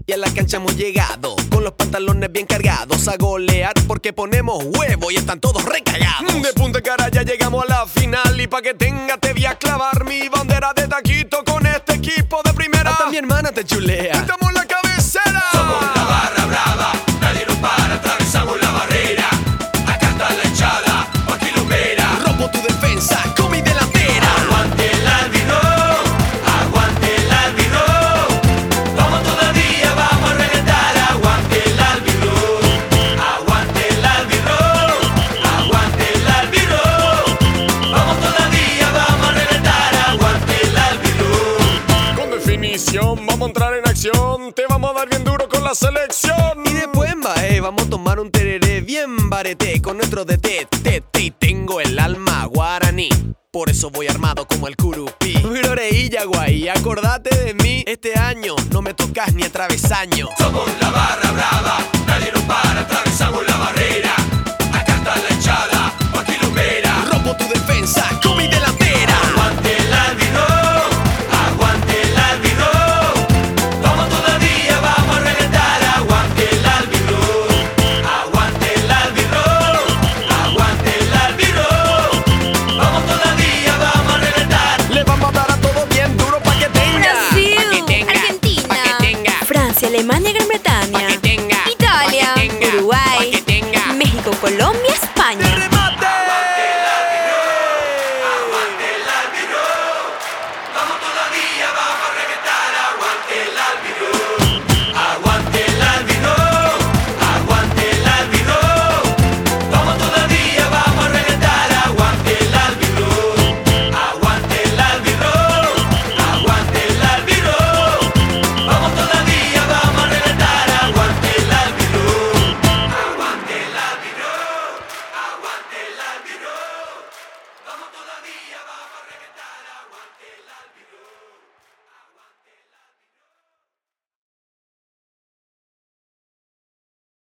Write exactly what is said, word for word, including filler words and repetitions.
Y a la cancha hemos llegado con los pantalones bien cargados a golear porque ponemos huevo y están todos recagados. De punta cara ya llegamos a la final y pa' que tenga te voy a clavar mi bandera de taquito con este equipo de primera. Hasta mi hermana te chulea. Estamos la cabecera. Somos la barra brava, nadie nos para, atravesamos la barrera. Acá está la hinchada, aquí lo verá. Rompo tu defensa con mi delantera. Aguante el albirrojo, aguante el albirrojo. Vamos todavía, vamos a reventar. Aguante el albirrojo, aguante el albirrojo, aguante el albirrojo. Vamos todavía, vamos a reventar. Aguante el albirrojo. Con definición vamos a entrar en acción. Te vamos a dar bien duro con la selección. Y después en Bae vamos a tomar un tereré bien barete con nuestro D T. Tete y tengo el alma guaraní. Por eso voy armado como el curupí. Viroreilla guay, acordate de mí. Este año no me tocas ni a travesaño. Somos la barra brava, nadie nos para, atravesamos la barrera. Acá está la hinchada, aquí lo verá. Rompo tu defensa con mi delantera. Aguante el albirrojo, aguante el albirrojo. Vamos todavía, vamos a reventar. Aguante el albirrojo, aguante el albirrojo, aguante el albirrojo. Vamos todavía, vamos a reventar. Le vamos a dar a todo bien duro pa' que tenga. Brasil, Pa' que tenga, Argentina, pa' que tenga, Francia, Alemania, Gran Bretaña, pa' que tenga, Italia, pa' que tenga, Uruguay, pa' que tenga. México, Colombia,